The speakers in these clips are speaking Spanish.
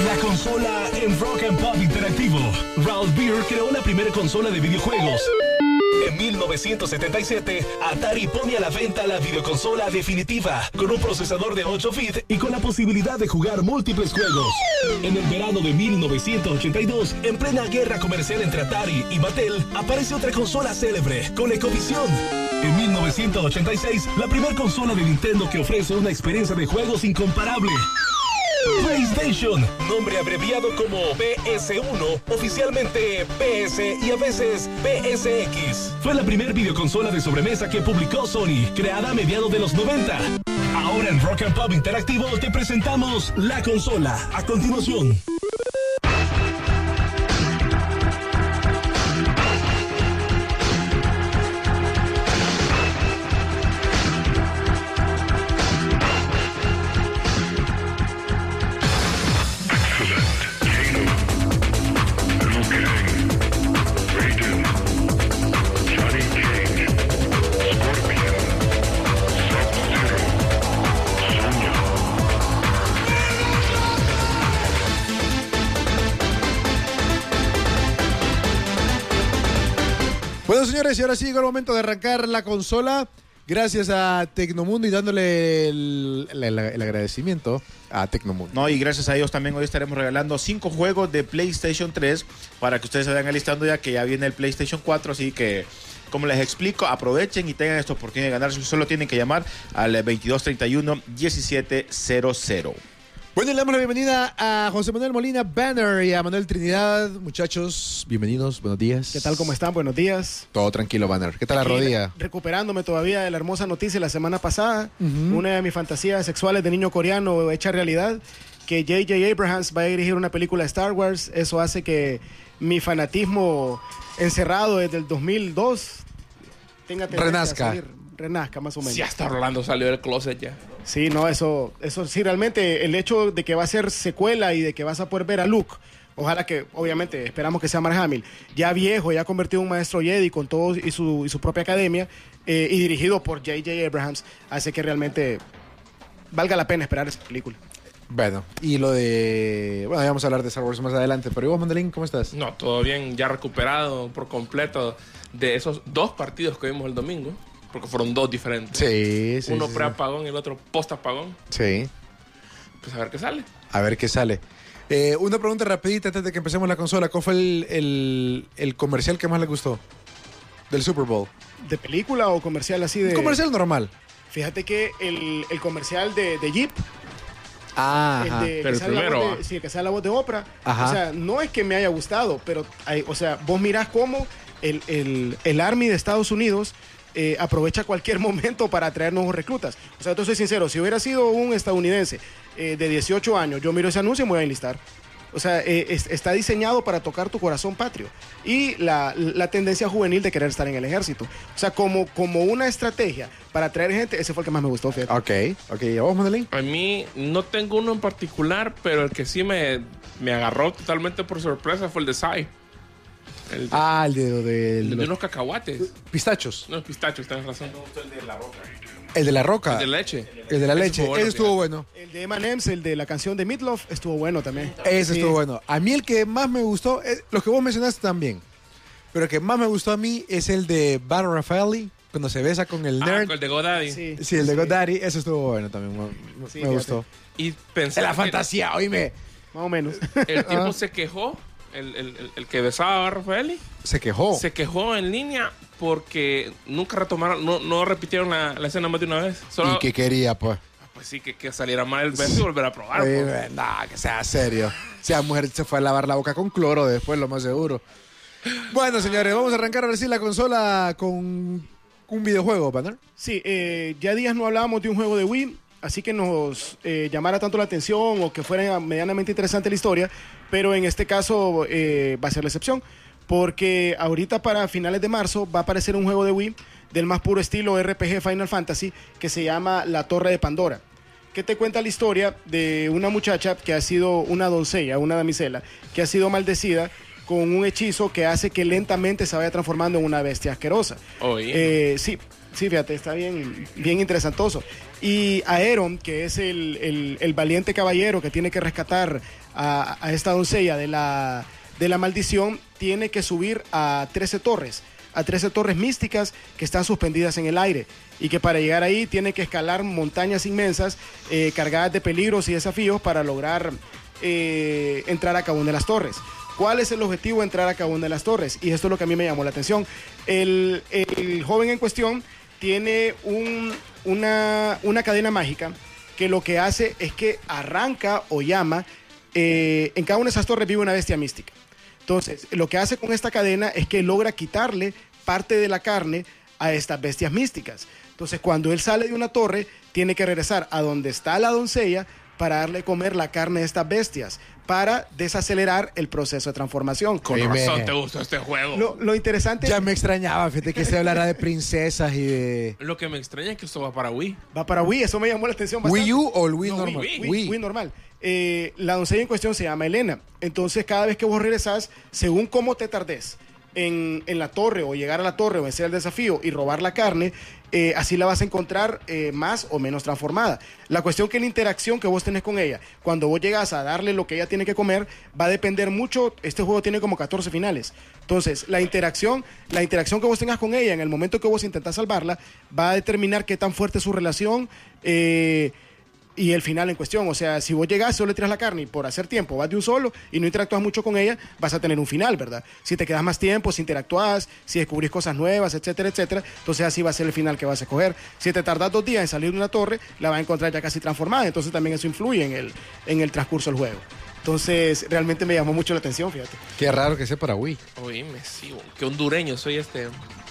La consola en Rock and Pop Interactivo. Ralph Beer creó la primera consola de videojuegos. En 1977, Atari pone a la venta la videoconsola definitiva, con un procesador de 8 bits y con la posibilidad de jugar múltiples juegos. En el verano de 1982, en plena guerra comercial entre Atari y Mattel, aparece otra consola célebre, ColecoVision. En 1986, la primera consola de Nintendo que ofrece una experiencia de juegos incomparable. PlayStation, nombre abreviado como PS1, oficialmente PS y a veces PSX. Fue la primera videoconsola de sobremesa que publicó Sony, creada a mediados de los 90. Ahora en Rock and Pop Interactivo te presentamos la consola. A continuación. Bueno, señores, y ahora sí llegó el momento de arrancar la consola. Gracias a Tecnomundo y dándole el agradecimiento a Tecnomundo. No, y gracias a ellos también hoy estaremos regalando 5 juegos de PlayStation 3 para que ustedes se vayan alistando ya que ya viene el PlayStation 4, así que como les explico, aprovechen y tengan esta oportunidad de ganar. Solo tienen que llamar al 2231-1700. Bueno, le damos la bienvenida a José Manuel Molina Banner y a Manuel Trinidad. Muchachos, bienvenidos, buenos días. ¿Qué tal? ¿Cómo están? Buenos días. Todo tranquilo, Banner. ¿Qué tal la rodilla? Recuperándome todavía de la hermosa noticia la semana pasada. Una de mis fantasías sexuales de niño coreano hecha realidad, que J.J. Abrams va a dirigir una película de Star Wars. Eso hace que mi fanatismo encerrado desde el 2002 tenga tendencia a salir. Renazca, más o menos. Sí, hasta Orlando salió del closet ya. Sí, no, eso sí, realmente el hecho de que va a ser secuela y de que vas a poder ver a Luke, ojalá que, obviamente, esperamos que sea Mark Hamill, ya viejo, ya convertido en un maestro Jedi con todo y su propia academia, y dirigido por J.J. Abrams, hace que realmente valga la pena esperar esa película. Bueno, y lo de... Bueno, ya vamos a hablar de Star Wars más adelante, pero ¿y vos, Mandelín, cómo estás? No, todo bien, ya recuperado por completo de esos 2 partidos que vimos el domingo. Porque fueron 2 diferentes. Sí. Uno pre-apagón y el otro post-apagón. Sí. Pues a ver qué sale. A ver qué sale. Una pregunta rapidita antes de que empecemos la consola. ¿Cuál fue el comercial que más le gustó del Super Bowl? ¿De película o comercial así de...? Un comercial normal. Fíjate que el comercial de Jeep... Ajá. El pero el primero. Sí, el que sale la voz de Oprah. Ajá. O sea, no es que me haya gustado, pero vos mirás cómo el Army de Estados Unidos... aprovecha cualquier momento para atraer nuevos reclutas. O sea, entonces soy sincero, si hubiera sido un estadounidense de 18 años, yo miro ese anuncio y me voy a enlistar. O sea, está diseñado para tocar tu corazón patrio. Y la tendencia juvenil de querer estar en el ejército. O sea, como una estrategia para atraer gente, ese fue el que más me gustó, fíjate. Ok. ¿Y a vos, Mandelín? A mí no tengo uno en particular, pero el que sí me agarró totalmente por sorpresa fue el de Psy. El de unos cacahuates. Pistachos. No, pistachos, tenés razón. El de la Roca. El de la Roca. El de leche. El de la leche. Ese estuvo bueno. El de M&M's, el de la canción de Meatloaf, estuvo bueno también. Ese estuvo bueno. A mí el que más me gustó, los que vos mencionaste también, pero el que más me gustó a mí es el de Barry Raffaelli, cuando se besa con el nerd. Con el de GoDaddy. Sí, el de GoDaddy. Ese estuvo bueno también. Me gustó. Y pensé la fantasía, oíme. Más o menos. El tipo se quejó. El que besaba a Raffaelli se quejó en línea porque nunca retomaron, no repitieron la escena más de una vez. ¿Y qué quería, pues? Pues sí, que saliera mal el beso y volver a probar. No, que sea serio. Si la mujer se fue a lavar la boca con cloro después, lo más seguro. Bueno, señores, vamos a arrancar ahora sí la consola con un videojuego, Banner. Sí, ya días no hablábamos de un juego de Wii, así que nos llamara tanto la atención o que fuera medianamente interesante la historia, pero en este caso va a ser la excepción, porque ahorita para finales de marzo va a aparecer un juego de Wii del más puro estilo RPG Final Fantasy que se llama La Torre de Pandora, que te cuenta la historia de una muchacha que ha sido una doncella, una damisela, que ha sido maldecida con un hechizo que hace que lentamente se vaya transformando en una bestia asquerosa. Oye. Sí, fíjate, está bien interesantoso. Y Aeron, que es el valiente caballero que tiene que rescatar a esta doncella de la maldición, tiene que subir a 13 torres místicas que están suspendidas en el aire, y que para llegar ahí tiene que escalar montañas inmensas cargadas de peligros y desafíos para lograr entrar a cada una de las torres. ¿Cuál es el objetivo de entrar a cada una de las torres? Y esto es lo que a mí me llamó la atención. El joven en cuestión tiene una cadena mágica que lo que hace es que arranca o llama, en cada una de esas torres vive una bestia mística. Entonces, lo que hace con esta cadena es que logra quitarle parte de la carne a estas bestias místicas. Entonces, cuando él sale de una torre, tiene que regresar a donde está la doncella para darle a comer la carne de estas bestias, para desacelerar el proceso de transformación. Con razón te gustó este juego. Lo interesante... Ya me extrañaba, fíjate que se hablara de princesas y de... Lo que me extraña es que esto va para Wii. Va para Wii, eso me llamó la atención bastante. ¿Wii U o el Wii No, normal? Wii normal. La doncella en cuestión se llama Elena. Entonces, cada vez que vos regresás, según cómo te tardes en la torre, o llegar a la torre, o vencer el desafío y robar la carne, así la vas a encontrar más o menos transformada. La cuestión que la interacción que vos tenés con ella, cuando vos llegas a darle lo que ella tiene que comer, va a depender mucho. Este juego tiene como 14 finales. Entonces, la interacción que vos tengas con ella en el momento que vos intentás salvarla, va a determinar qué tan fuerte es su relación, y el final en cuestión. O sea, si vos llegás, solo le tiras la carne y por hacer tiempo vas de un solo y no interactúas mucho con ella, vas a tener un final, ¿verdad? Si te quedas más tiempo, si interactúas, si descubrís cosas nuevas, etcétera, etcétera, entonces así va a ser el final que vas a escoger. Si te tardas 2 días en salir de una torre, la vas a encontrar ya casi transformada, entonces también eso influye en el transcurso del juego. Entonces, realmente me llamó mucho la atención, fíjate. Qué raro que sea para Wii. Oíme, sí, qué hondureño soy este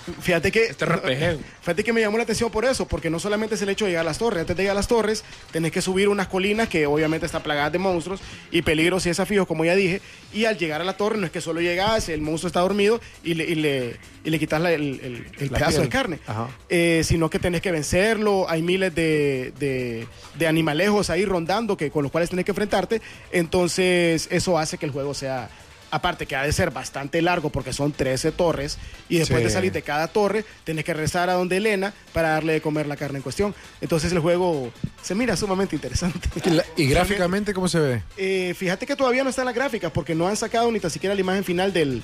Fíjate que me llamó la atención por eso, porque no solamente es el hecho de llegar a las torres. Antes de llegar a las torres, tenés que subir unas colinas que obviamente están plagadas de monstruos y peligros y desafíos, como ya dije. Y al llegar a la torre, no es que solo llegas, el monstruo está dormido y le quitas el pedazo de carne, sino que tenés que vencerlo. Hay miles de animalejos ahí rondando con los cuales tenés que enfrentarte. Entonces, eso hace que el juego sea... Aparte que ha de ser bastante largo porque son 13 torres y después de salir de cada torre tenés que regresar a donde Elena para darle de comer la carne en cuestión. Entonces el juego se mira sumamente interesante. ¿Y gráficamente cómo se ve? Fíjate que todavía no está en las gráficas porque no han sacado ni tan siquiera la imagen final de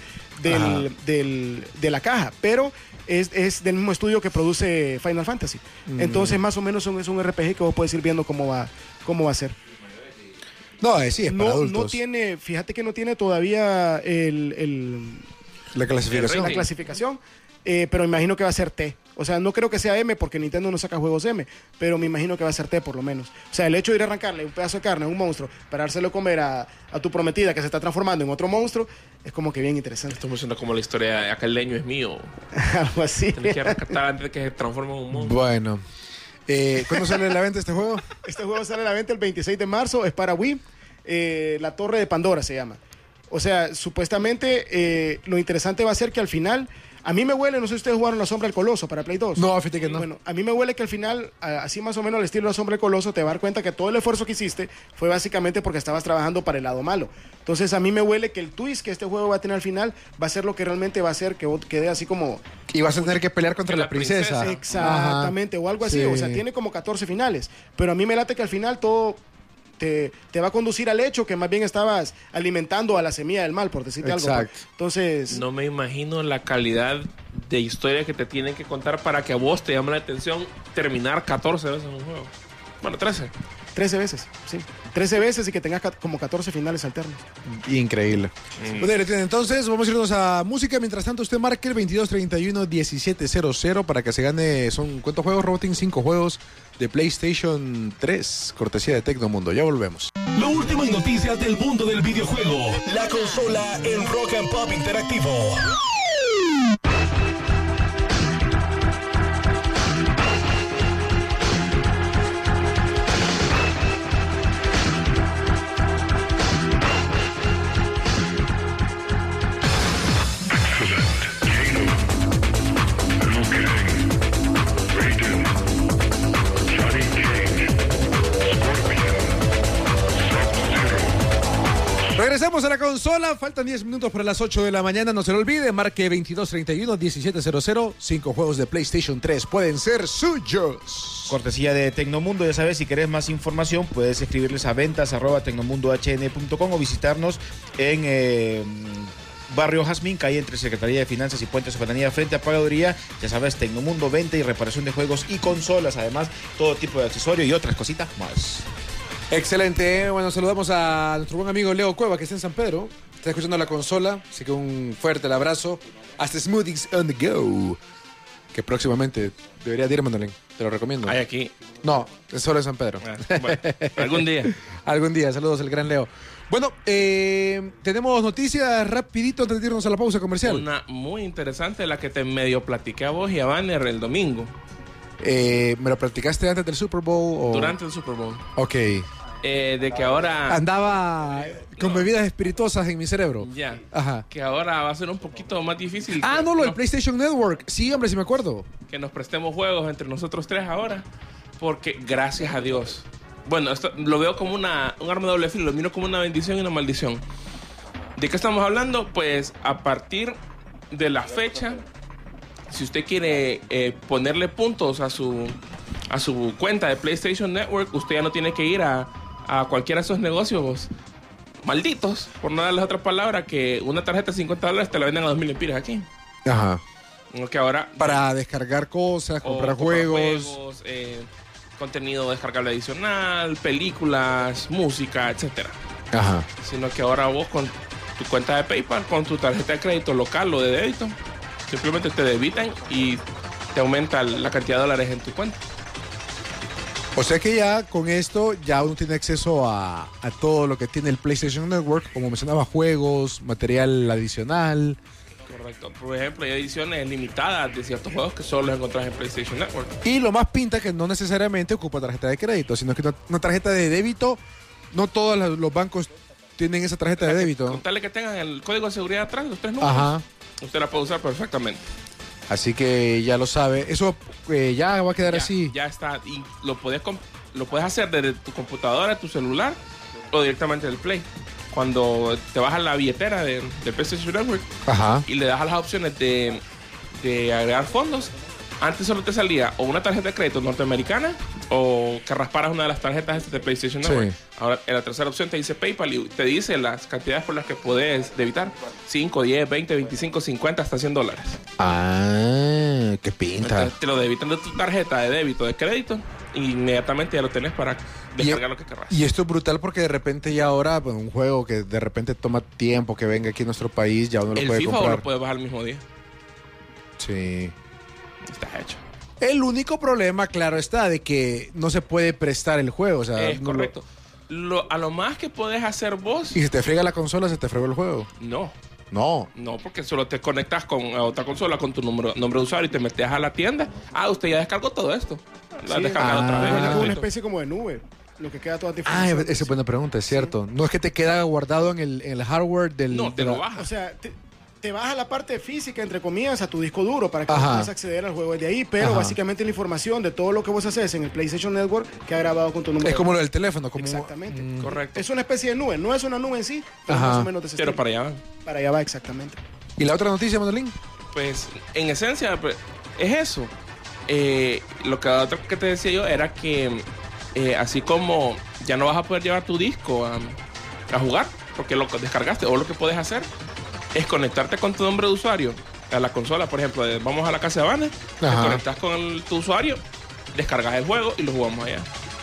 la caja, pero es del mismo estudio que produce Final Fantasy. Entonces más o menos es un RPG que vos puedes ir viendo cómo va a ser. No, sí, es para adultos. No tiene, fíjate que no tiene todavía la clasificación. La clasificación, pero imagino que va a ser T. O sea, no creo que sea M porque Nintendo no saca juegos M, pero me imagino que va a ser T por lo menos. O sea, el hecho de ir a arrancarle un pedazo de carne a un monstruo para dárselo a comer a tu prometida que se está transformando en otro monstruo, es como que bien interesante. Esto me suena como la historia de aquel leño es mío. Algo así. Tienes que rescatar antes de que se transforme en un monstruo. Bueno. ¿Cuándo sale a la venta este juego? Este juego sale a la venta el 26 de marzo, es para Wii. La Torre de Pandora se llama. O sea, supuestamente lo interesante va a ser que al final, a mí me huele, no sé si ustedes jugaron La Sombra del Coloso para Play 2. No, fíjate que no. Bueno, a mí me huele que al final, así más o menos al estilo La Sombra del Coloso, te vas a dar cuenta que todo el esfuerzo que hiciste fue básicamente porque estabas trabajando para el lado malo. Entonces a mí me huele que el twist que este juego va a tener al final va a ser lo que realmente va a hacer que vos quede así como... Y vas a tener que pelear contra la princesa. Exactamente, o algo así. Sí. O sea, tiene como 14 finales. Pero a mí me late que al final todo... Te va a conducir al hecho que más bien estabas alimentando a la semilla del mal, por decirte algo. Entonces... No me imagino la calidad de historia que te tienen que contar para que a vos te llame la atención terminar 14 veces en un juego. Bueno, 13. 13 veces, sí. 13 veces y que tengas como 14 finales alternos. Increíble. Bueno, entonces vamos a irnos a música. Mientras tanto, usted marque el 2231-1700 para que se gane. ¿Cuántos juegos, Robotín? 5 juegos de PlayStation 3, cortesía de Tecnomundo. Ya volvemos. Lo último en noticias del mundo del videojuego. La consola en Rock and Pop Interactivo. Regresamos a la consola. Faltan 10 minutos para las 8 de la mañana. No se lo olvide. Marque 2231-1700. 5 juegos de PlayStation 3 pueden ser suyos. Cortesía de Tecnomundo. Ya sabes, si querés más información, puedes escribirles a ventas@tecnomundohn.com o visitarnos en Barrio Jazmín, calle entre Secretaría de Finanzas y Puente Soberanía, frente a Pagaduría. Ya sabes, Tecnomundo, venta y reparación de juegos y consolas. Además, todo tipo de accesorios y otras cositas más. Excelente. Bueno, saludamos a nuestro buen amigo Leo Cueva, que está en San Pedro. Está escuchando la consola, así que un fuerte abrazo. Hasta Smoothies on the Go, que próximamente debería ir, Manolín. Te lo recomiendo. Hay aquí. No, es solo en San Pedro. Bueno, algún día. Algún día. Saludos al gran Leo. Bueno, tenemos noticias rapidito antes de irnos a la pausa comercial. Una muy interesante, la que te medio platiqué a vos y a Banner el domingo. ¿Me lo platicaste antes del Super Bowl? Durante el Super Bowl. Ok. De que ahora... Andaba con bebidas espirituosas en mi cerebro. Ya. Ajá. Que ahora va a ser un poquito más difícil. Lo del PlayStation Network. Sí, hombre, sí me acuerdo. Que nos prestemos juegos entre nosotros tres ahora. Porque, gracias a Dios... Bueno, esto lo veo como un arma de doble filo. Lo miro como una bendición y una maldición. ¿De qué estamos hablando? Pues a partir de la fecha, si usted quiere ponerle puntos a su cuenta de PlayStation Network, usted ya no tiene que ir a cualquiera de esos negocios malditos, por no darles otra palabra, que una tarjeta de $50 te la venden a 2,000 lempiras aquí. Ajá. Que ahora, para descargar cosas, comprar juegos, contenido descargable adicional, películas, música, etcétera. Ajá. Sino que ahora vos con tu cuenta de PayPal, con tu tarjeta de crédito local o de débito, simplemente te debitan y te aumenta la cantidad de dólares en tu cuenta. O sea que ya con esto ya uno tiene acceso a todo lo que tiene el PlayStation Network, como mencionaba, juegos, material adicional. Correcto. Por ejemplo, hay ediciones limitadas de ciertos juegos que solo los encontrás en PlayStation Network. Y lo más pinta que no necesariamente ocupa tarjeta de crédito, sino que una tarjeta de débito, no todos los bancos tienen esa tarjeta de débito. Con tal de que tengan el código de seguridad atrás, los 3 números, ajá, usted la puede usar perfectamente. Así que ya lo sabe. Eso ya va a quedar así. Ya está. Y lo puedes hacer desde tu computadora, tu celular o directamente del Play. Cuando te vas a la billetera del PlayStation Network, ajá, y le das a las opciones de agregar fondos, antes solo te salía o una tarjeta de crédito norteamericana o que rasparas una de las tarjetas de PlayStation Network. Sí. Ahora en la tercera opción te dice PayPal y te dice las cantidades por las que puedes debitar: 5, 10, 20, 25, 50, hasta $100. Ah, qué pinta. Entonces, te lo debitan de tu tarjeta de débito, de crédito, e inmediatamente ya lo tenés para descargar lo que querrás. Y esto es brutal porque de repente ya ahora, bueno, un juego que de repente toma tiempo que venga aquí a nuestro país, ya uno lo puede comprar. El FIFA lo puede bajar el mismo día. Sí. Está hecho. El único problema, claro está, de que no se puede prestar el juego. O sea, es correcto. A lo más que podés hacer vos... ¿Y si te frega la consola, se te fregó el juego? No, porque solo te conectas con otra consola con tu nombre de usuario y te metes a la tienda. Usted ya descargó todo esto. La descargado otra vez. Es una especie como de nube. Lo que queda toda diferencia. Esa es buena pregunta, es cierto. Sí. No es que te queda guardado en el hardware del... No, te lo baja. O sea, te baja la parte física, entre comillas, a tu disco duro para que puedas acceder al juego desde ahí, pero básicamente la información de todo lo que vos haces en el PlayStation Network queda grabado con tu número. Es como lo del teléfono. Exactamente. Correcto. Es una especie de nube. No es una nube en sí, pero más o menos de ese estilo. Pero para allá va. Para allá va, exactamente. ¿Y la otra noticia, Manolín? Pues, en esencia, es eso. Lo que te decía yo era que así como ya no vas a poder llevar tu disco a jugar porque lo descargaste, o lo que puedes hacer es conectarte con tu nombre de usuario a la consola. Por ejemplo, vamos a la casa de Banner, te conectas con tu usuario, descargas el juego y lo jugamos allá.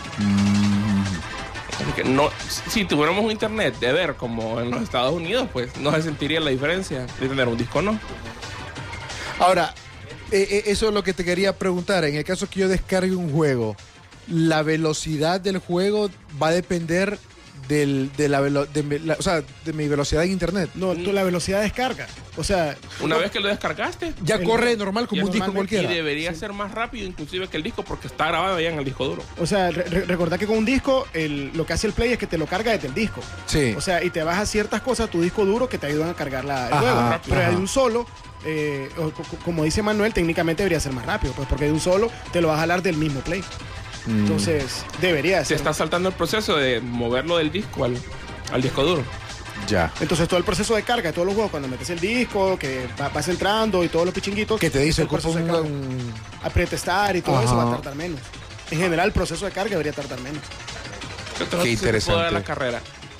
Porque si tuviéramos un internet de ver como en los Estados Unidos, pues no se sentiría la diferencia de tener un disco o no. Ahora, eso es lo que te quería preguntar. En el caso que yo descargue un juego, ¿la velocidad del juego va a depender de mi velocidad en internet? No, la velocidad de descarga. O sea, una vez que lo descargaste, ya corre normal como un disco cualquiera. Y debería ser más rápido inclusive que el disco porque está grabado ya en el disco duro. O sea, recordad que con un disco lo que hace el Play es que te lo carga desde el disco. Sí. O sea, y te baja ciertas cosas a tu disco duro que te ayudan a cargar el juego. Pero de un solo, como dice Manuel, técnicamente debería ser más rápido, pues porque de un solo te lo va a jalar del mismo Play. Entonces, debería ser. Se está saltando el proceso de moverlo del disco al disco duro. Ya. Entonces todo el proceso de carga de todos los juegos, cuando metes el disco, que vas entrando y todos los pichinguitos, Que te dice el proceso de carga. A pretestar y todo eso va a tardar menos. En general el proceso de carga debería tardar menos. Qué interesante. La carrera.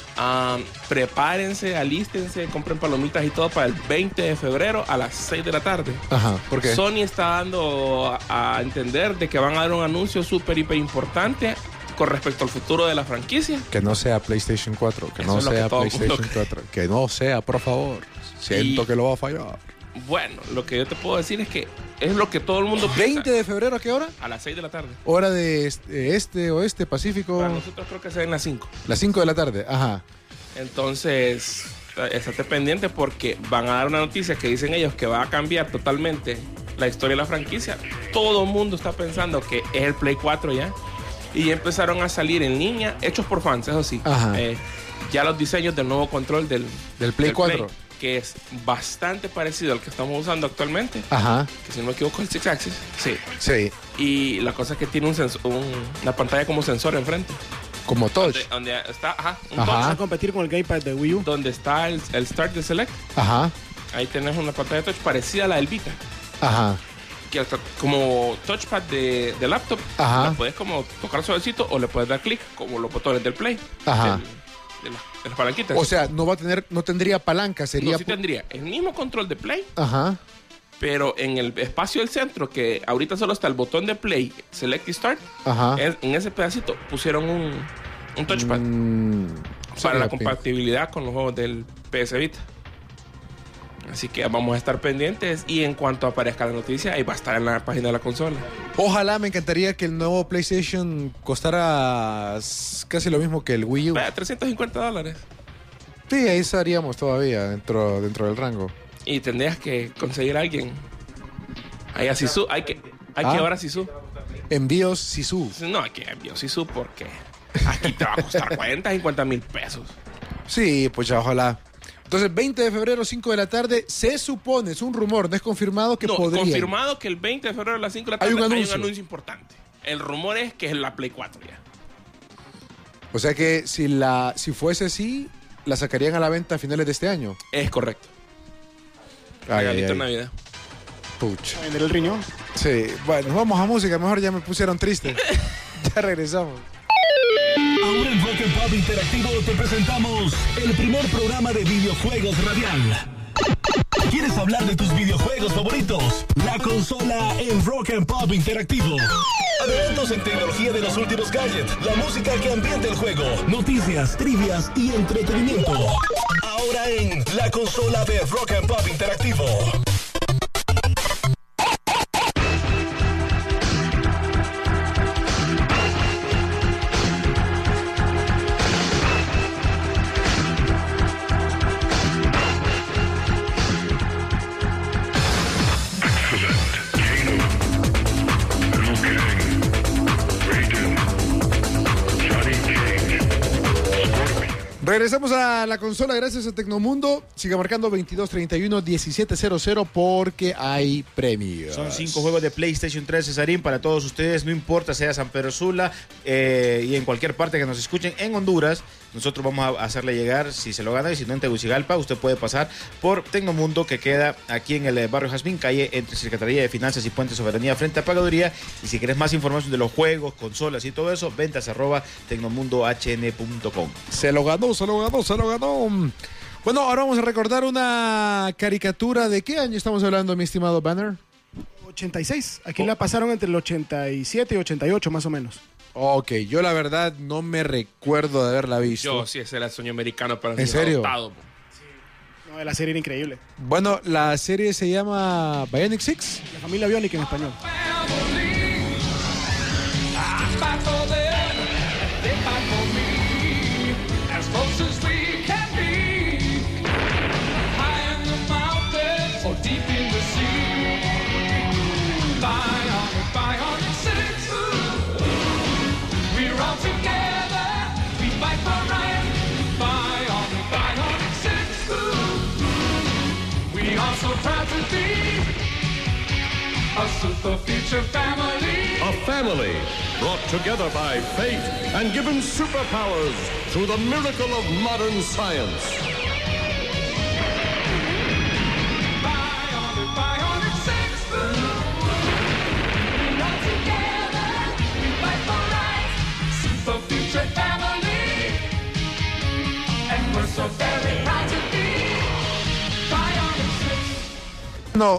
Prepárense, alístense, compren palomitas y todo para el 20 de febrero a las 6 de la tarde. Ajá, ¿por qué? Sony está dando a entender de que van a dar un anuncio súper, hiper importante con respecto al futuro de la franquicia. Que no sea PlayStation 4, que Eso no es lo que sea todo el mundo PlayStation 4, que no sea, por favor. Siento que lo va a fallar. Bueno, lo que yo te puedo decir es que es lo que todo el mundo 20 piensa. de febrero, ¿a qué hora? A las 6 de la tarde. Hora de este, oeste, Pacífico. Para nosotros creo que se en las 5. Las 5 de la tarde, ajá. Entonces, estate pendiente porque van a dar una noticia que dicen ellos que va a cambiar totalmente la historia de la franquicia. Todo el mundo está pensando que es el Play 4 ya. Y ya empezaron a salir en línea, hechos por fans, eso sí. Ajá. Ya los diseños del nuevo control del Play 4. que es bastante parecido al que estamos usando actualmente. Ajá. Que si no me equivoco es el Six Axis. Sí. Sí. Y la cosa es que tiene una pantalla como sensor enfrente. Como touch. Donde está, un Ajá. Vas a competir con el gamepad de Wii U. donde está el Start de Select. Ajá. Ahí tenés una pantalla de touch parecida a la del Vita. Ajá. Que hasta como touchpad de laptop, Ajá. la puedes como tocar suavecito o le puedes dar clic como los botones del Play. Ajá. De las palanquitas. O sea, no tendría palanca, sería. no, sí tendría el mismo control de Play, Ajá. pero en el espacio del centro, que ahorita solo está el botón de Play, Select y Start, Ajá. en ese pedacito pusieron un touchpad para la compatibilidad con los juegos del PS Vita. Así que vamos a estar pendientes y en cuanto aparezca la noticia, ahí va a estar en la página de la consola. Ojalá, me encantaría que el nuevo PlayStation costara casi lo mismo que el Wii U. $350. Sí, ahí estaríamos todavía dentro del rango. Y tendrías que conseguir a alguien. Ahí a Sisu, hay que llevar a Sisu. Envíos Sisu. No, hay que enviar a Sisu porque aquí te va a costar 50 mil pesos. Sí, pues ya ojalá. Entonces, 20 de febrero, 5 de la tarde, se supone, es un rumor, no es confirmado que podría. Confirmado que el 20 de febrero a las 5 de la tarde Hay un anuncio importante. El rumor es que es la Play 4 ya. O sea que si fuese así, la sacarían a la venta a finales de este año. Es correcto. Regalito en Navidad. Pucha. A vender el riñón. Sí, bueno, vamos a música, mejor ya me pusieron triste. Ya regresamos. Ahora en Rock and Pop Interactivo te presentamos el primer programa de videojuegos radial. ¿Quieres hablar de tus videojuegos favoritos? La consola en Rock and Pop Interactivo. Adelantos en tecnología de los últimos gadgets, la música que ambienta el juego, noticias, trivias y entretenimiento. Ahora en la consola de Rock and Pop Interactivo. Regresamos a la consola gracias a Tecnomundo. Siga marcando 2231-1700 porque hay premios. Son 5 juegos de PlayStation 3, Cesarín, para todos ustedes. No importa sea San Pedro Sula y en cualquier parte que nos escuchen en Honduras. Nosotros vamos a hacerle llegar, si se lo gana, y si no en Tegucigalpa, usted puede pasar por Tecnomundo, que queda aquí en el barrio Jazmín, calle entre Secretaría de Finanzas y Puente Soberanía, frente a Pagaduría. Y si quieres más información de los juegos, consolas y todo eso, ventas @tecnomundohn.com. Se lo ganó. Bueno, ahora vamos a recordar una caricatura. ¿De qué año estamos hablando, mi estimado Banner? 86. Aquí la pasaron entre el 87 y 88 más o menos. Ok, yo la verdad no me recuerdo de haberla visto. Yo sí, ese era el sueño americano para ¿En serio? adoptado. No, la serie era increíble. Bueno, la serie se llama Bionic Six. La familia Bionic en español. A super future family. A family brought together by fate and given superpowers through the miracle of modern science. We're so very proud to be Bionic 6. No,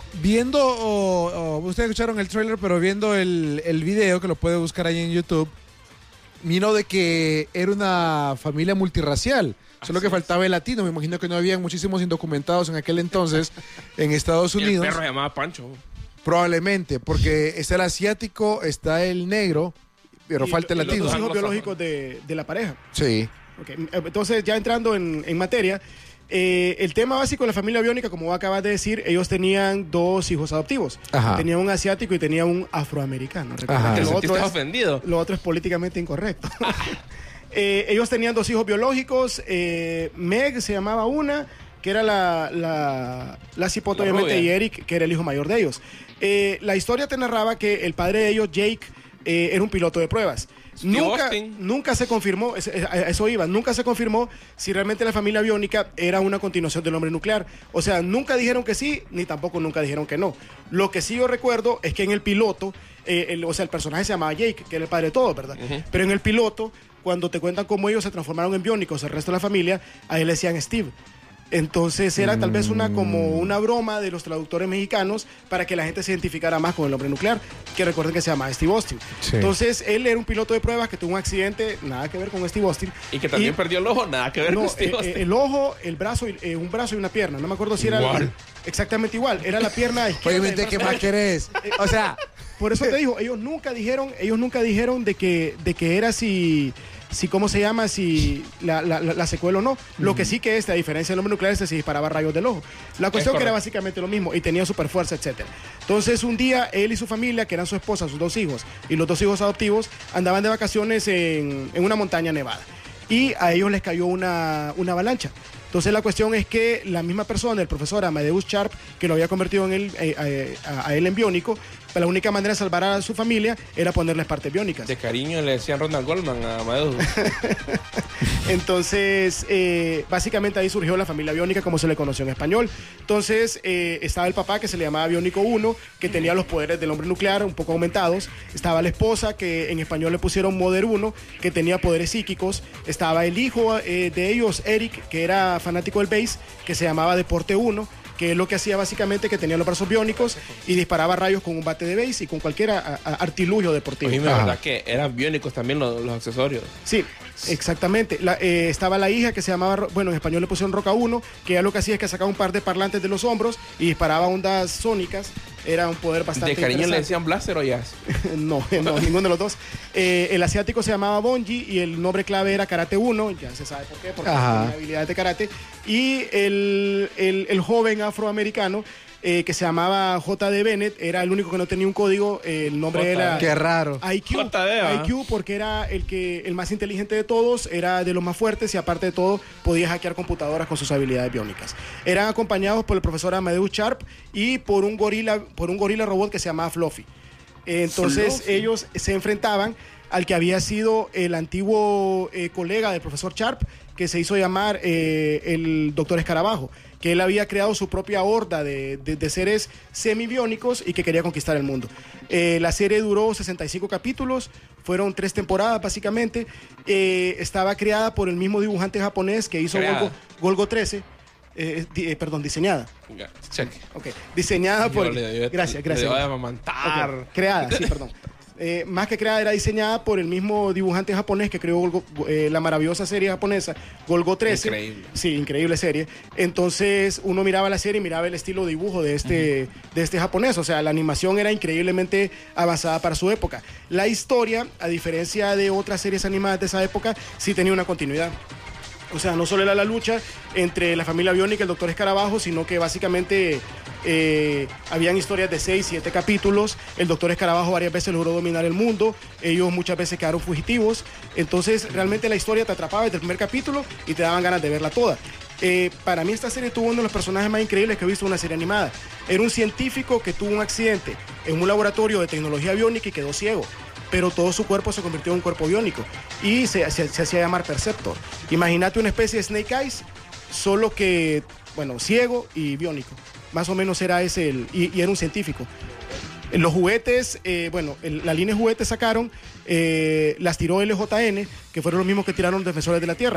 viendo, ustedes escucharon el trailer, pero viendo el video, que lo puede buscar ahí en YouTube, vino de que era una familia multirracial. Solo que faltaba el latino. Me imagino que no habían muchísimos indocumentados en aquel entonces en Estados Unidos. El perro se llamaba Pancho. Probablemente, porque está el asiático, está el negro, pero falta el los latino. dos hijos biológicos de la pareja. Sí. Okay. Entonces, ya entrando en materia, el tema básico de la familia biónica, como acabas de decir, ellos tenían 2 hijos adoptivos. Ajá. Tenían un asiático y tenían un afroamericano. Ajá. ¿Te Lo sentiste otro, ofendido? lo otro es políticamente incorrecto. Ellos tenían 2 hijos biológicos. Meg se llamaba una, que era la cipote, La obviamente, rubia. y Eric, que era el hijo mayor de ellos. La historia te narraba que el padre de ellos, Jake, era un piloto de pruebas. Austin. Nunca se confirmó, a eso iba, nunca se confirmó si realmente la familia biónica era una continuación del hombre nuclear. O sea, nunca dijeron que sí, ni tampoco nunca dijeron que no. Lo que sí yo recuerdo es que en el piloto, el personaje se llamaba Jake, que era el padre de todos, ¿verdad? Pero en el piloto, cuando te cuentan cómo ellos se transformaron en biónicos, el resto de la familia, a él le decían Steve. Entonces era tal vez como una broma de los traductores mexicanos para que la gente se identificara más con el hombre nuclear, que recuerden que se llama Steve Austin. Sí. Entonces él era un piloto de pruebas que tuvo un accidente, nada que ver con Steve Austin. Y que también perdió el ojo, nada que ver con Steve Austin. El ojo, el brazo, un brazo y una pierna. No me acuerdo si era exactamente igual. Era la pierna izquierda. Obviamente, ¿qué más querés? O sea, por eso te digo, ellos nunca dijeron de que era si cómo se llama, si la secuela o no. Lo que sí que a diferencia del hombre nuclear, se disparaba rayos del ojo. La cuestión que era básicamente lo mismo y tenía super fuerza, etcétera. Entonces un día él y su familia, que eran su esposa, sus 2 hijos y los 2 hijos adoptivos, andaban de vacaciones en una montaña nevada y a ellos les cayó una avalancha. Entonces la cuestión es que la misma persona, el profesor Amadeus Sharp, que lo había convertido en él, a él en biónico, la única manera de salvar a su familia era ponerles partes biónicas. De cariño le decían Ronald Goldman a Amadeus. Entonces, básicamente ahí surgió la familia biónica como se le conoció en español. Entonces, estaba el papá que se le llamaba Biónico 1, que tenía los poderes del hombre nuclear un poco aumentados. Estaba la esposa, que en español le pusieron Mother 1, que tenía poderes psíquicos. Estaba el hijo de ellos, Eric, que era fanático del base, que se llamaba Deporte 1, que es lo que hacía básicamente que tenía los brazos biónicos y disparaba rayos con un bate de base y con cualquier artilugio deportivo. A mí me verdad que eran biónicos también los accesorios. Sí, exactamente. Estaba la hija que se llamaba, bueno, en español le pusieron Roca 1, que ya lo que hacía es que sacaba un par de parlantes de los hombros y disparaba ondas sónicas. Era un poder bastante ¿De cariño le interesante. decían Blaster o Jazz? No, ninguno de los dos. El asiático se llamaba Bonji y el nombre clave era Karate 1, ya se sabe por qué, porque tenía habilidades de karate. Y el joven afroamericano que se llamaba J.D. Bennett, era el único que no tenía un código, el nombre era... qué raro. IQ, IQ, porque era el más inteligente de todos, era de los más fuertes y aparte de todo podía hackear computadoras con sus habilidades biónicas. Eran acompañados por el profesor Amadeus Sharp y por un gorila robot que se llamaba Fluffy. Entonces ellos se enfrentaban al que había sido el antiguo colega del profesor Sharp, que se hizo llamar el doctor Escarabajo, que él había creado su propia horda de seres semibiónicos y que quería conquistar el mundo. La serie duró 65 capítulos, fueron 3 temporadas básicamente. Estaba creada por el mismo dibujante japonés que hizo Golgo 13. Diseñada. Cheque. Okay. Diseñada por... Gracias. Le voy a amamantar. Okay. Creada, sí, perdón. Más que creada, era diseñada por el mismo dibujante japonés que creó la maravillosa serie japonesa Golgo 13. Increíble. Sí, increíble serie. Entonces uno miraba la serie y miraba el estilo de dibujo de este japonés. O sea, la animación era increíblemente avanzada para su época. La historia, a diferencia de otras series animadas de esa época, sí tenía una continuidad. O sea, no solo era la lucha entre la familia biónica y el doctor Escarabajo, sino que básicamente habían historias de 6, 7 capítulos. El doctor Escarabajo varias veces logró dominar el mundo. Ellos muchas veces quedaron fugitivos. Entonces, realmente la historia te atrapaba desde el primer capítulo y te daban ganas de verla toda. Para mí esta serie tuvo uno de los personajes más increíbles que he visto en una serie animada. Era un científico que tuvo un accidente en un laboratorio de tecnología biónica y quedó ciego, pero todo su cuerpo se convirtió en un cuerpo biónico y se hacía llamar Perceptor. Imagínate una especie de Snake Eyes, solo que, bueno, ciego y biónico. Más o menos era ese y era un científico. Los juguetes, la línea de juguetes sacaron, las tiró LJN, que fueron los mismos que tiraron los Defensores de la Tierra.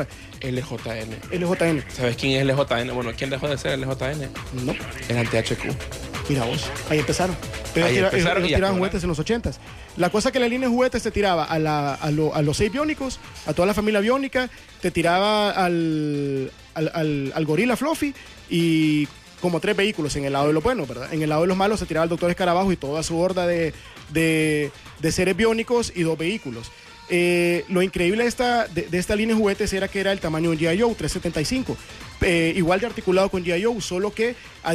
LJN. ¿Sabes quién es LJN? Bueno, ¿quién dejó de ser LJN? No. El anti-HQ. Mira vos, ahí empezaron. Ahí empezaron y ya tiraban fueron. juguetes en los 80s. La cosa que la línea de juguetes te tiraba a los 6 biónicos, a toda la familia biónica, te tiraba al gorila Fluffy y como 3 vehículos en el lado de los buenos, ¿verdad? En el lado de los malos se tiraba el Doctor Escarabajo y toda su horda de seres biónicos y 2 vehículos. Lo increíble de esta línea de juguetes era que era el tamaño de un G.I. Joe 375. Igual de articulado con G.I. Joe, solo que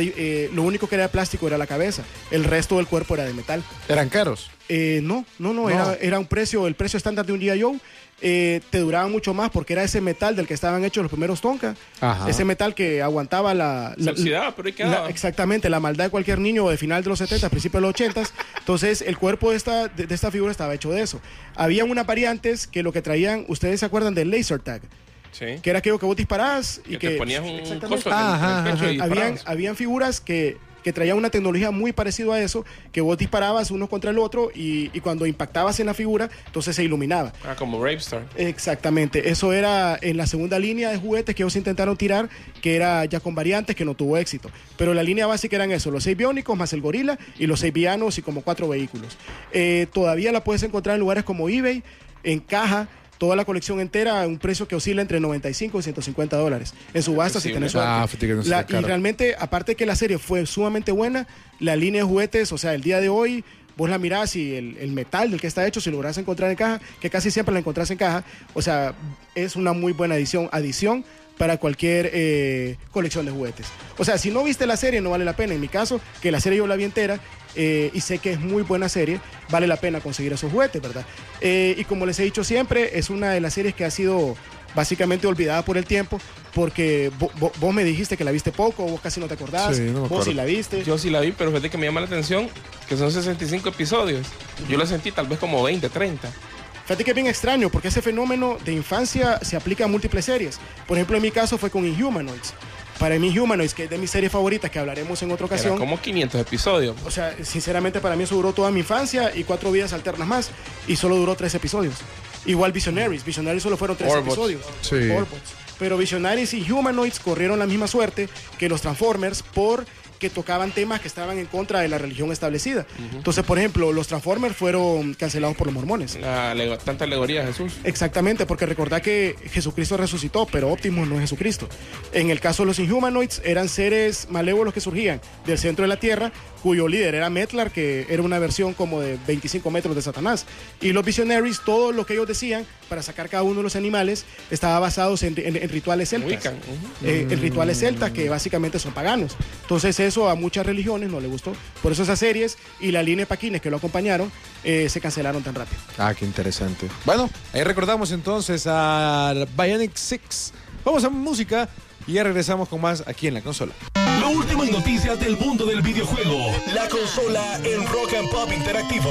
lo único que era de plástico era la cabeza. El resto del cuerpo era de metal. ¿Eran caros? No. Era un precio, el precio estándar de un G.I. Joe. Te duraban mucho más porque era ese metal del que estaban hechos los primeros Tonka. Ajá. Ese metal que aguantaba Se oxidaba, pero ahí quedaba. exactamente, la maldad de cualquier niño de final de los 70, principios de los 80. Entonces, el cuerpo de esta figura estaba hecho de eso. Habían unas variantes que lo que traían, ustedes se acuerdan del laser tag, Sí. que era aquello que vos disparás y Que te ponías un exactamente. coso en el pecho y disparabas. Habían figuras que traían una tecnología muy parecida a eso, que vos disparabas uno contra el otro y cuando impactabas en la figura, entonces se iluminaba. Como Bravestar. Exactamente, eso era en la segunda línea de juguetes que ellos intentaron tirar, que era ya con variantes, que no tuvo éxito. Pero la línea básica eran eso, los 6 biónicos más el gorila y los 6 villanos y como 4 vehículos. Todavía la puedes encontrar en lugares como eBay, en caja, toda la colección entera a un precio que oscila entre $95 y $150 en subasta si tenés suerte. fíjate que no está Y caro. realmente, aparte de que la serie fue sumamente buena, la línea de juguetes, o sea, el día de hoy vos la mirás y el metal del que está hecho, si lo lográs encontrar en caja, que casi siempre la encontrás en caja, o sea, es una muy buena adición para cualquier colección de juguetes. O sea, si no viste la serie no vale la pena. En mi caso, que la serie yo la vi entera y sé que es muy buena serie, vale la pena conseguir esos juguetes, ¿verdad? Y como les he dicho siempre, es una de las series que ha sido básicamente olvidada por el tiempo, porque vos me dijiste que la viste poco, vos casi no te acordás, Sí, no me vos acuerdo. sí la viste. Yo sí la vi, pero fíjate que me llama la atención que son 65 episodios. Yo la sentí tal vez como 20, 30. Fíjate que es bien extraño, porque ese fenómeno de infancia se aplica a múltiples series. Por ejemplo, en mi caso fue con Inhumanoids. Para mí Inhumanoids, que es de mis series favoritas, que hablaremos en otra ocasión. Eran como 500 episodios. O sea, sinceramente para mí eso duró toda mi infancia y 4 vidas alternas más. Y solo duró 3 episodios. Igual Visionaries. Visionaries solo fueron 3 Orbots. episodios. Sí. Orbots. Pero Visionaries y Humanoids corrieron la misma suerte que los Transformers porque tocaban temas que estaban en contra de la religión establecida. Entonces, por ejemplo, los Transformers fueron cancelados por los mormones. Tanta alegoría de Jesús. Exactamente, porque recordá que Jesucristo resucitó, pero Optimus no es Jesucristo. En el caso de los Inhumanoids, eran seres malévolos que surgían del centro de la Tierra, cuyo líder era Metlar, que era una versión como de 25 metros de Satanás. Y los Visionaries, todo lo que ellos decían para sacar cada uno de los animales, estaba basado en rituales celtas. Wiccan. En rituales celtas que básicamente son paganos. Entonces eso a muchas religiones no les gustó. Por eso esas series y la línea de paquines que lo acompañaron se cancelaron tan rápido. Ah, qué interesante. Bueno, ahí recordamos entonces a Bionic Six. Vamos a música y ya regresamos con más aquí en la consola. Lo último en noticias del mundo del videojuego. La consola en Rock and Pop Interactivo.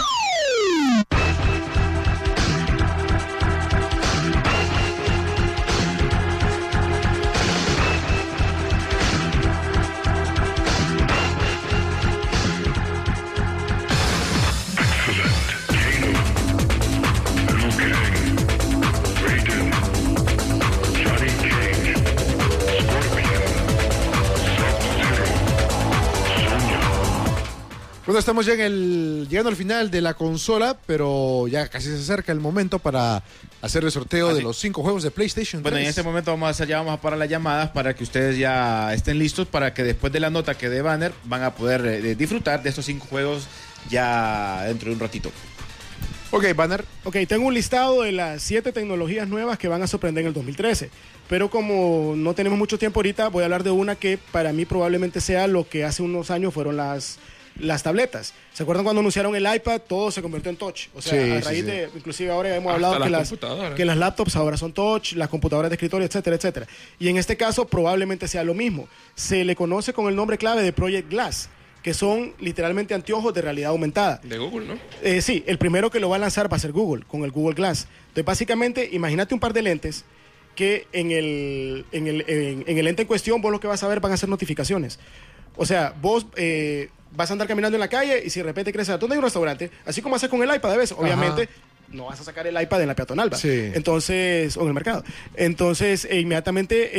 Bueno, estamos ya llegando al final de la consola, pero ya casi se acerca el momento para hacer el sorteo de los 5 juegos de PlayStation 3. Bueno, en este momento vamos a parar las llamadas para que ustedes ya estén listos para que después de la nota que dé Banner van a poder disfrutar de estos 5 juegos ya dentro de un ratito. Ok, Banner. Ok, tengo un listado de las 7 tecnologías nuevas que van a sorprender en el 2013. Pero como no tenemos mucho tiempo ahorita, voy a hablar de una que para mí probablemente sea lo que hace unos años fueron las tabletas. ¿Se acuerdan cuando anunciaron el iPad? Todo se convirtió en touch. O sea, Sí, a raíz sí. de, inclusive ahora hemos Hasta hablado las computadoras. que las laptops ahora son touch, las computadoras de escritorio, etcétera, etcétera. Y en este caso probablemente sea lo mismo. Se le conoce con el nombre clave de Project Glass, que son literalmente anteojos de realidad aumentada. De Google, ¿no? Sí, el primero que lo va a lanzar va a ser Google, con el Google Glass. Entonces, básicamente, imagínate un par de lentes que en el lente en cuestión, vos lo que vas a ver van a ser notificaciones. O sea, vos vas a andar caminando en la calle y si de repente crees, ¿dónde hay un restaurante? Así como haces con el iPad a veces, obviamente. No vas a sacar el iPad en la peatonal, ¿va? Sí. Entonces, o en el mercado. Entonces, inmediatamente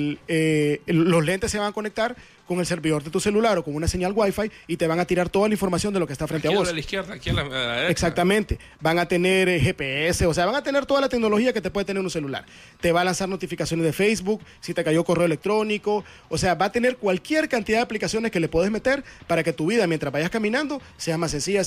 los lentes se van a conectar con el servidor de tu celular o con una señal Wi-Fi y te van a tirar toda la información de lo que está frente Aquí a vos. a la izquierda, aquí a la derecha. Exactamente. Van a tener GPS, o sea, van a tener toda la tecnología que te puede tener un celular. Te va a lanzar notificaciones de Facebook, si te cayó correo electrónico, o sea, va a tener cualquier cantidad de aplicaciones que le puedes meter para que tu vida, mientras vayas caminando, sea más sencilla,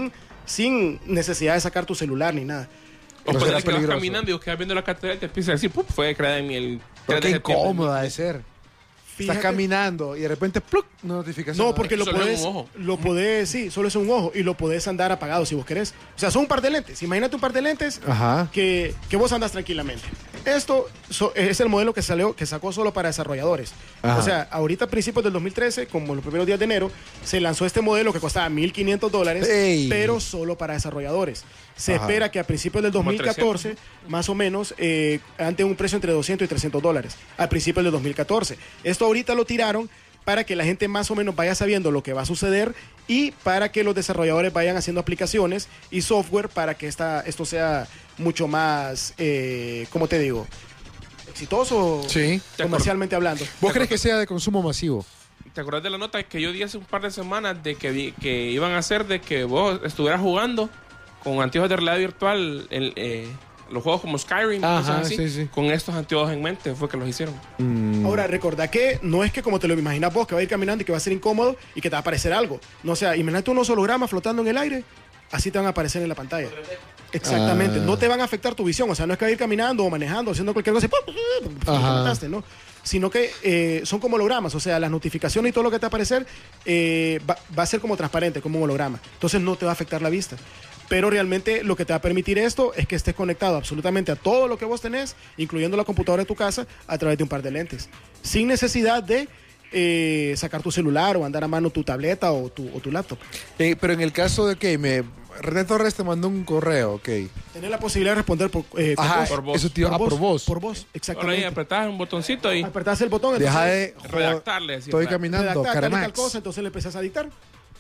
sin necesidad de sacar tu celular ni nada. O No poner será que vas peligroso. caminando y vos quedas viendo la catedral y te empieza a decir, ¡pup! Fue creada en el 3 Pero de qué septiembre. incómoda de ser. Estás Fíjate. caminando y de repente, ¡pluc! Una notificación. No, porque Solo es un ojo. sí, solo es un ojo y lo podés andar apagado si vos querés. O sea, son un par de lentes. Imagínate un par de lentes Ajá. que vos andas tranquilamente. Esto es el modelo que sacó solo para desarrolladores. Ajá. O sea, ahorita a principios del 2013, como los primeros días de enero, se lanzó este modelo que costaba $1,500, ¡Ey! pero solo para desarrolladores. Se Ajá. espera que a principios del Como 2014, más o menos, ante un precio entre $200 y $300, a principios del 2014. Esto ahorita lo tiraron para que la gente más o menos vaya sabiendo lo que va a suceder y para que los desarrolladores vayan haciendo aplicaciones y software para que esto sea mucho más, ¿cómo te digo? Exitoso Sí. comercialmente hablando. ¿Vos crees que sea de consumo masivo? ¿Te acuerdas de la nota que yo di hace un par de semanas de que iban a hacer de que vos estuvieras jugando con anteojos de realidad virtual los juegos como Skyrim, Ajá, cosas así, sí, sí. con estos anteojos en mente fue que los hicieron? Ahora, recordá que no es que como te lo imaginas vos, que va a ir caminando y que va a ser incómodo y que te va a aparecer algo. No, o sea, imagínate unos hologramas flotando en el aire, así te van a aparecer en la pantalla. Exactamente, no te van a afectar tu visión, o sea, no es que va a ir caminando o manejando, haciendo cualquier cosa y ¡pum! Ajá. Te mataste, ¿no? Sino que son como hologramas, o sea, las notificaciones y todo lo que te va a aparecer va a ser como transparente, como un holograma. Entonces no te va a afectar la vista. Pero realmente lo que te va a permitir esto es que estés conectado absolutamente a todo lo que vos tenés, incluyendo la computadora de tu casa, a través de un par de lentes. Sin necesidad de sacar tu celular o andar a mano tu tableta o tu laptop. Pero en el caso de que René Torres te mandó un correo, ok. Tener la posibilidad de responder por Ajá, voz. por voz. eso te iba por vos. Por voz, Ahora ahí exactamente. apretás un botoncito y Apretás el botón, Deja entonces de redactarle. así, Estoy redactar. caminando, redactar tal y tal Carmax. cosa, entonces le empezás a dictar.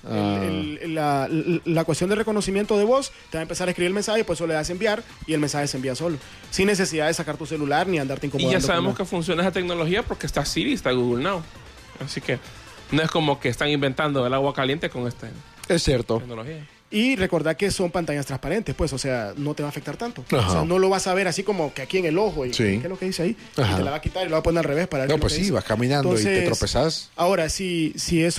Ah. La cuestión de reconocimiento de voz te va a empezar a escribir el mensaje, pues eso le das enviar y el mensaje se envía solo, sin necesidad de sacar tu celular ni andarte Y incomodando. ya sabemos con que funciona esa tecnología porque está Siri, está Google Now. Así que no es como que están inventando el agua caliente con esta Es cierto. tecnología. Y recordad que son pantallas transparentes, pues, o sea, no te va a afectar tanto. Ajá. O sea, no lo vas a ver así como que aquí en el ojo y Sí. ¿qué es lo que dice ahí? Ajá. Y te la va a quitar y lo va a poner al revés para ver No, qué es lo pues que sí, dice. vas caminando y te Entonces, tropezás. Ahora, si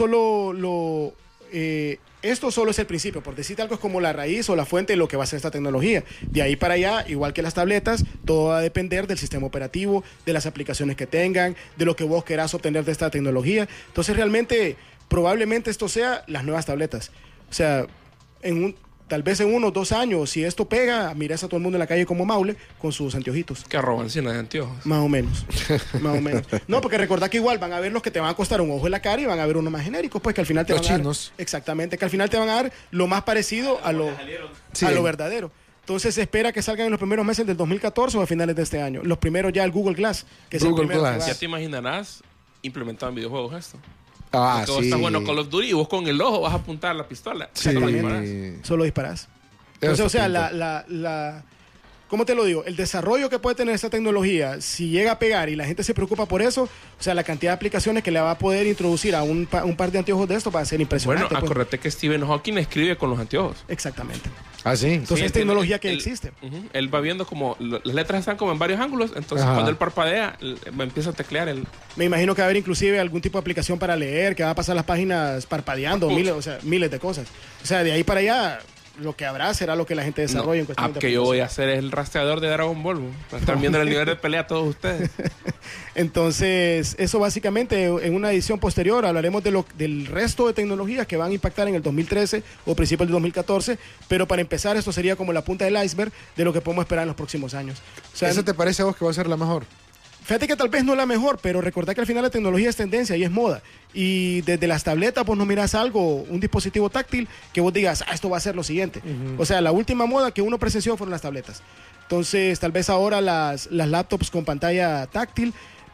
eso esto solo es el principio, por decirte algo, es como la raíz o la fuente de lo que va a ser esta tecnología. De ahí para allá, igual que las tabletas, todo va a depender del sistema operativo, de las aplicaciones que tengan, de lo que vos querás obtener de esta tecnología. Entonces, realmente, probablemente esto sea las nuevas tabletas. O sea, tal vez en 1 o 2 años, si esto pega, miras a todo el mundo en la calle como Maule con sus anteojitos. Que roban cine de anteojos. Más o menos. Más o menos. No, porque recordá que igual van a ver los que te van a costar un ojo en la cara y van a ver unos más genéricos, pues que al final te Los van a dar. chinos. Exactamente, que al final te van a dar lo más parecido a lo Sí. verdadero. Entonces se espera que salgan en los primeros meses del 2014 o a finales de este año. Los primeros ya el Google Glass, que es Google el primero que Glass. va- Ya te imaginarás implementado en videojuegos esto. Ah, Porque vos sí. estás bueno Call of Duty y vos con el ojo vas a apuntar la pistola. Sí. Solo disparás. Solo disparás. Eso Entonces, o sea, pinta. ¿cómo te lo digo? El desarrollo que puede tener esta tecnología, si llega a pegar y la gente se preocupa por eso, o sea, la cantidad de aplicaciones que le va a poder introducir a un par de anteojos de estos va a ser Bueno, impresionante. pues. acordate que Stephen Hawking escribe con los anteojos. Exactamente. Ah, sí. Entonces Sí, es tecnología él- que él- existe. Ujú. Él va viendo como las letras están como en varios ángulos, entonces Ajá. cuando él parpadea, empieza a teclear el... Me imagino que va a haber inclusive algún tipo de aplicación para leer, que va a pasar las páginas parpadeando, miles de cosas. O sea, de ahí para allá, lo que habrá será lo que la gente desarrolla en cuestión de que yo voy a aplicación. hacer es el rastreador de Dragon Ball, ¿no? Para estar viendo el nivel de pelea a todos ustedes. Entonces, eso básicamente en una edición posterior hablaremos del resto de tecnologías que van a impactar en el 2013 o principios del 2014, pero para empezar esto sería como la punta del iceberg de lo que podemos esperar en los próximos años. O sea, ¿Esa te parece a vos que va a ser la mejor? fíjate que tal vez no es la mejor, pero recordad que al final la tecnología es tendencia y es moda. Y desde las tabletas vos no mirás algo, un dispositivo táctil, que vos digas, esto va a ser lo siguiente. O sea, la última moda que uno presenció fueron las tabletas. Entonces, tal vez ahora las laptops con pantalla táctil,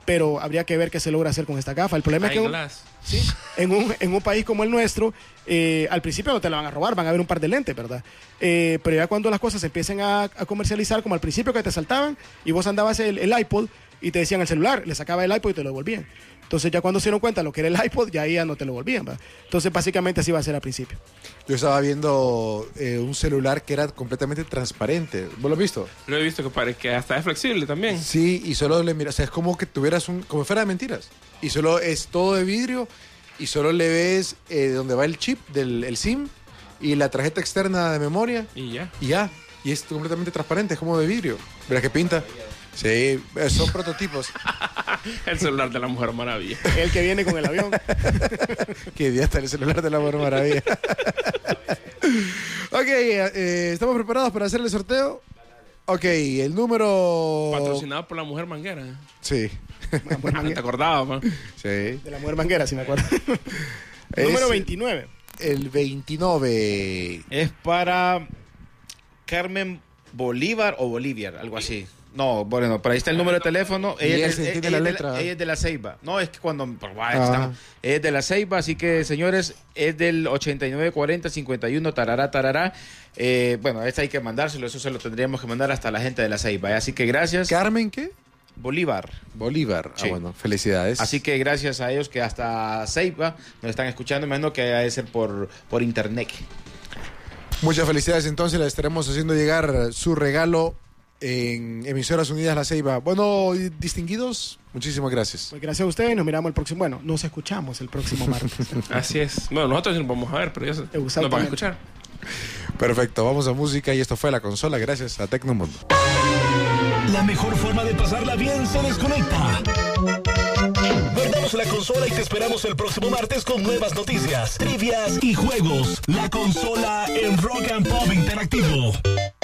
pero habría que ver qué se logra hacer con esta gafa. El problema es que Eyeglass. sí, en un país como el nuestro, al principio no te la van a robar, van a haber un par de lentes, ¿verdad? Pero ya cuando las cosas se empiecen a comercializar, como al principio que te saltaban y vos andabas el iPod y te decían el celular, le sacaba el iPod y te lo devolvían. Entonces ya cuando se dieron cuenta lo que era el iPod, ya no te lo volvían, ¿verdad? Entonces básicamente así va a ser al principio. Yo estaba viendo un celular que era completamente transparente. ¿Vos lo has visto? Lo he visto que hasta es flexible también. Sí, y solo le miras, o sea, es como que tuvieras como fuera de mentiras. Y solo es todo de vidrio y solo le ves donde va el chip el SIM y la tarjeta externa de memoria Y ya. y ya. Y es completamente transparente, es como de vidrio. ¿Verás qué pinta? Sí, son prototipos. El celular de la Mujer Maravilla. El que viene con el avión. Qué día está el celular de la Mujer Maravilla. Ok, ¿estamos preparados para hacer el sorteo? Ok, el número... Patrocinado por la Mujer Manguera. Sí. ¿Te acordabas, man? Sí. De la Mujer Manguera, si me acuerdo. Número 29. El 29. Es para Carmen Bolívar o Boliviar, algo así. No, bueno, por ahí está el número de teléfono. Y él se entiende la letra. Ella es de La Ceiba. No, es que cuando... Ah. Es de La Ceiba, así que, señores, es del 8940-51, tarará, tarará. Bueno, esta hay que mandárselo, eso se lo tendríamos que mandar hasta la gente de La Ceiba. Así que gracias. ¿Carmen qué? Bolívar. Bolívar. Sí. Ah, bueno, felicidades. Así que gracias a ellos que hasta Ceiba nos están escuchando, menos que ha de ser por internet. Muchas felicidades, entonces le estaremos haciendo llegar su regalo en Emisoras Unidas La Ceiba. Bueno, distinguidos, muchísimas gracias. Pues gracias a ustedes, nos miramos el próximo... Bueno, nos escuchamos el próximo martes. Así es. Bueno, nosotros nos vamos a ver, pero ellos nos van a escuchar. Perfecto, vamos a música y esto fue La Consola gracias a Tecnomundo. La mejor forma de pasarla bien se desconecta. Guardamos la consola y te esperamos el próximo martes con nuevas noticias, trivias y juegos. La Consola en Rock and Pop Interactivo.